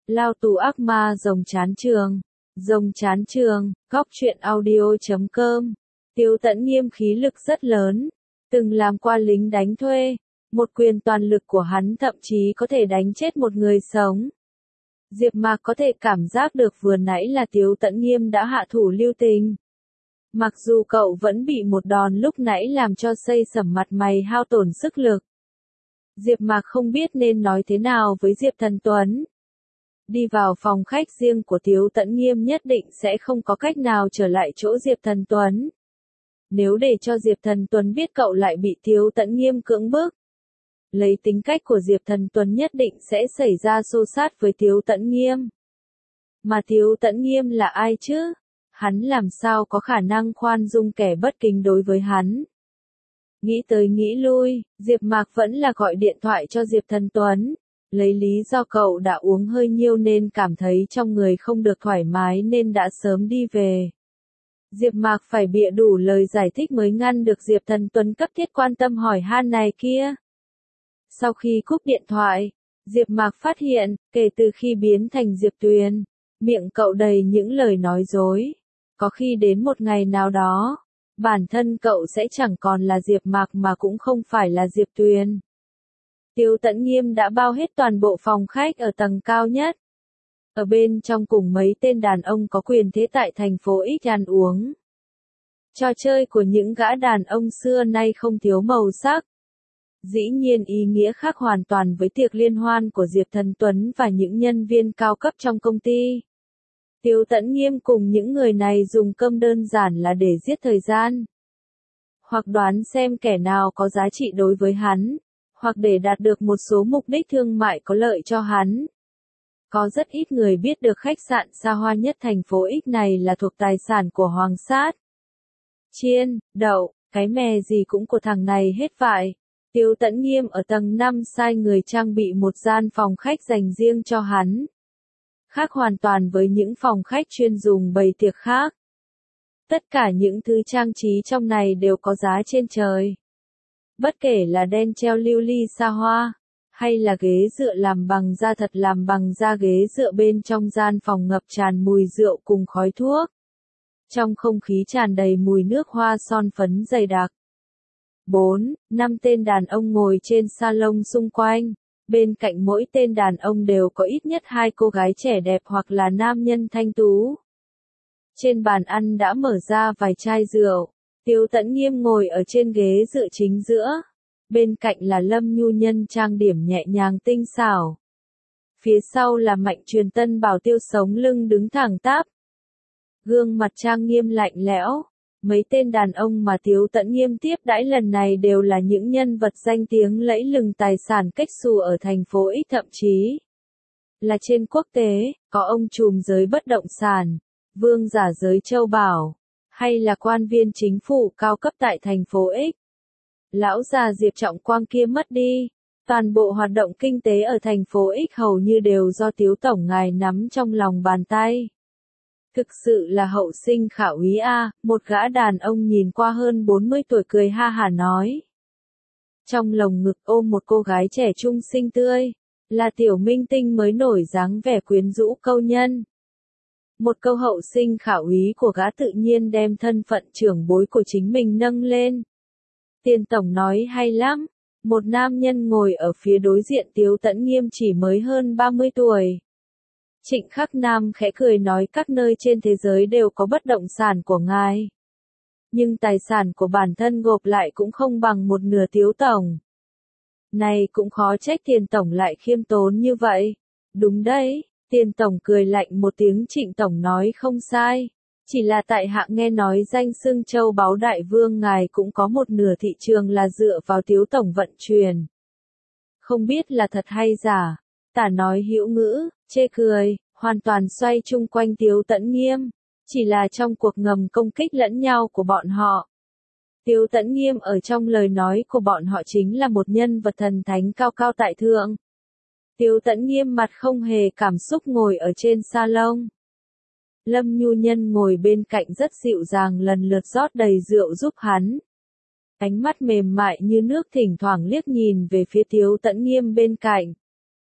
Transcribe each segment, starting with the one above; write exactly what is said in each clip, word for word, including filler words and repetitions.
Lao tù ác ma rồng chán trường. Rồng chán trường, góc truyện audio.com. Tiếu Tẫn Nghiêm khí lực rất lớn, từng làm qua lính đánh thuê, một quyền toàn lực của hắn thậm chí có thể đánh chết một người sống. Diệp Mạc có thể cảm giác được vừa nãy là Tiếu Tẫn Nghiêm đã hạ thủ lưu tình. Mặc dù cậu vẫn bị một đòn lúc nãy làm cho xây sẩm mặt mày hao tổn sức lực. Diệp Mạc không biết nên nói thế nào với Diệp Thần Tuấn. Đi vào phòng khách riêng của Tiếu Tẫn Nghiêm nhất định sẽ không có cách nào trở lại chỗ Diệp Thần Tuấn. Nếu để cho Diệp Thần Tuấn biết cậu lại bị Tiếu Tẫn Nghiêm cưỡng bức, lấy tính cách của Diệp Thần Tuấn nhất định sẽ xảy ra xô xát với Tiếu Tẫn Nghiêm. Mà Tiếu Tẫn Nghiêm là ai chứ? Hắn làm sao có khả năng khoan dung kẻ bất kính đối với hắn? Nghĩ tới nghĩ lui, Diệp Mạc vẫn là gọi điện thoại cho Diệp Thần Tuấn, lấy lý do cậu đã uống hơi nhiều nên cảm thấy trong người không được thoải mái nên đã sớm đi về. Diệp Mạc phải bịa đủ lời giải thích mới ngăn được Diệp Thần Tuấn cấp thiết quan tâm hỏi han này kia. Sau khi cúp điện thoại, Diệp Mạc phát hiện, kể từ khi biến thành Diệp Tuyền, miệng cậu đầy những lời nói dối. Có khi đến một ngày nào đó, bản thân cậu sẽ chẳng còn là Diệp Mạc mà cũng không phải là Diệp Tuyền. Tiếu Tẫn Nghiêm đã bao hết toàn bộ phòng khách ở tầng cao nhất. Ở bên trong cùng mấy tên đàn ông có quyền thế tại thành phố X ăn uống. Trò chơi của những gã đàn ông xưa nay không thiếu màu sắc. Dĩ nhiên ý nghĩa khác hoàn toàn với tiệc liên hoan của Diệp Thần Tuấn và những nhân viên cao cấp trong công ty. Tiếu Tẫn Nghiêm cùng những người này dùng cơm đơn giản là để giết thời gian. Hoặc đoán xem kẻ nào có giá trị đối với hắn, hoặc để đạt được một số mục đích thương mại có lợi cho hắn. Có rất ít người biết được khách sạn xa hoa nhất thành phố X này là thuộc tài sản của Hoàng Sát. Chiên, đậu, cái mè gì cũng của thằng này hết vậy. Tiếu Tẫn Nghiêm ở tầng năm sai người trang bị một gian phòng khách dành riêng cho hắn. Khác hoàn toàn với những phòng khách chuyên dùng bày tiệc khác. Tất cả những thứ trang trí trong này đều có giá trên trời. Bất kể là đen treo lưu ly xa hoa, hay là ghế dựa làm bằng da thật làm bằng da ghế dựa bên trong gian phòng ngập tràn mùi rượu cùng khói thuốc. Trong không khí tràn đầy mùi nước hoa son phấn dày đặc. Bốn, năm tên đàn ông ngồi trên salon xung quanh. Bên cạnh mỗi tên đàn ông đều có ít nhất hai cô gái trẻ đẹp hoặc là nam nhân thanh tú. Trên bàn ăn đã mở ra vài chai rượu. Tiếu Tẫn Nghiêm ngồi ở trên ghế dựa chính giữa. Bên cạnh là Lâm Nhu Nhân trang điểm nhẹ nhàng tinh xảo. Phía sau là Mạnh Truyền Tân bảo tiêu sống lưng đứng thẳng tắp. Gương mặt trang nghiêm lạnh lẽo. Mấy tên đàn ông mà Tiếu Tẫn Nghiêm tiếp đãi lần này đều là những nhân vật danh tiếng lẫy lừng tài sản cách xù ở thành phố X, thậm chí là trên quốc tế, có ông trùm giới bất động sản, vương giả giới châu bảo, hay là quan viên chính phủ cao cấp tại thành phố X. Lão già Diệp Trọng Quang kia mất đi, toàn bộ hoạt động kinh tế ở thành phố X hầu như đều do Tiếu Tổng ngài nắm trong lòng bàn tay. Thực sự là hậu sinh khả úy a, một gã đàn ông nhìn qua hơn bốn mươi tuổi cười ha hả nói. Trong lồng ngực ôm một cô gái trẻ trung xinh tươi, là tiểu minh tinh mới nổi dáng vẻ quyến rũ câu nhân. Một câu hậu sinh khả úy của gã tự nhiên đem thân phận trưởng bối của chính mình nâng lên. Tiền Tổng nói hay lắm, một nam nhân ngồi ở phía đối diện Tiếu Tẫn Nghiêm chỉ mới hơn ba mươi tuổi. Trịnh Khắc Nam khẽ cười nói các nơi trên thế giới đều có bất động sản của ngài. Nhưng tài sản của bản thân gộp lại cũng không bằng một nửa Tiếu Tổng. Này cũng khó trách Tiền Tổng lại khiêm tốn như vậy. Đúng đấy, Tiền Tổng cười lạnh một tiếng. Trịnh Tổng nói không sai. Chỉ là tại hạ nghe nói danh xưng châu báu đại vương ngài cũng có một nửa thị trường là dựa vào Tiếu Tổng vận chuyển. Không biết là thật hay giả. Tả nói hữu ngữ, chê cười, hoàn toàn xoay chung quanh Tiếu Tẫn Nghiêm, chỉ là trong cuộc ngầm công kích lẫn nhau của bọn họ. Tiếu Tẫn Nghiêm ở trong lời nói của bọn họ chính là một nhân vật thần thánh cao cao tại thượng. Tiếu Tẫn Nghiêm mặt không hề cảm xúc ngồi ở trên salon. Lâm Nhu Nhân ngồi bên cạnh rất dịu dàng lần lượt rót đầy rượu giúp hắn. Ánh mắt mềm mại như nước thỉnh thoảng liếc nhìn về phía Tiếu Tẫn Nghiêm bên cạnh.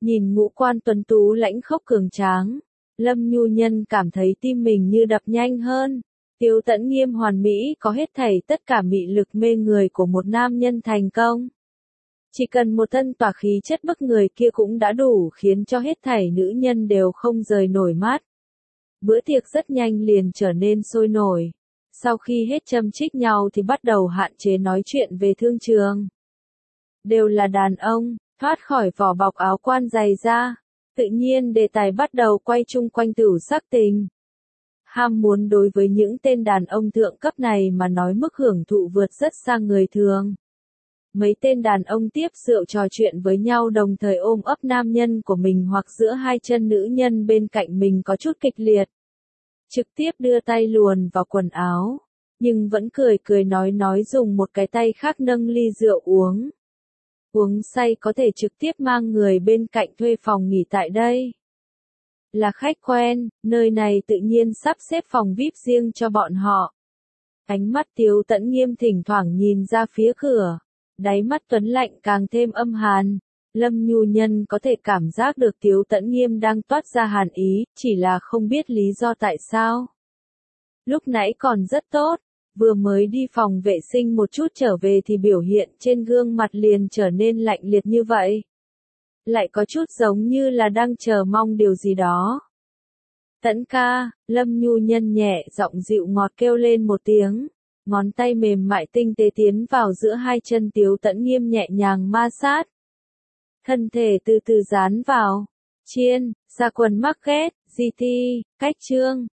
Nhìn ngũ quan tuấn tú lãnh khốc cường tráng, Lâm Nhu Nhân cảm thấy tim mình như đập nhanh hơn. Tiêu Tẫn Nghiêm hoàn mỹ có hết thảy tất cả mị lực mê người của một nam nhân thành công. Chỉ cần một thân tỏa khí chất bức người kia cũng đã đủ khiến cho hết thảy nữ nhân đều không rời nổi mắt. Bữa tiệc rất nhanh liền trở nên sôi nổi. Sau khi hết châm chích nhau thì bắt đầu hạn chế nói chuyện về thương trường. Đều là đàn ông, thoát khỏi vỏ bọc áo quan dày da. Tự nhiên đề tài bắt đầu quay chung quanh tửu sắc tình. Ham muốn đối với những tên đàn ông thượng cấp này mà nói mức hưởng thụ vượt rất xa người thường. Mấy tên đàn ông tiếp rượu trò chuyện với nhau đồng thời ôm ấp nam nhân của mình hoặc giữa hai chân nữ nhân bên cạnh mình có chút kịch liệt. Trực tiếp đưa tay luồn vào quần áo, nhưng vẫn cười cười nói nói dùng một cái tay khác nâng ly rượu uống. Uống say có thể trực tiếp mang người bên cạnh thuê phòng nghỉ tại đây. Là khách quen, nơi này tự nhiên sắp xếp phòng vi ai pi riêng cho bọn họ. Ánh mắt Tiêu Tẫn Nghiêm thỉnh thoảng nhìn ra phía cửa. Đáy mắt Tuấn lạnh càng thêm âm hàn. Lâm Nhu Nhân có thể cảm giác được Tiêu Tẫn Nghiêm đang toát ra hàn ý, chỉ là không biết lý do tại sao. Lúc nãy còn rất tốt, vừa mới đi phòng vệ sinh một chút trở về thì biểu hiện trên gương mặt liền trở nên lạnh liệt như vậy. Lại có chút giống như là đang chờ mong điều gì đó. Tẫn ca, Lâm Nhu Nhân nhẹ giọng dịu ngọt kêu lên một tiếng. Ngón tay mềm mại tinh tế tiến vào giữa hai chân Tiêu Tẫn Nghiêm nhẹ nhàng ma sát. Thân thể từ từ dán vào. Chiên, ra quần market, giê tê, cách trương,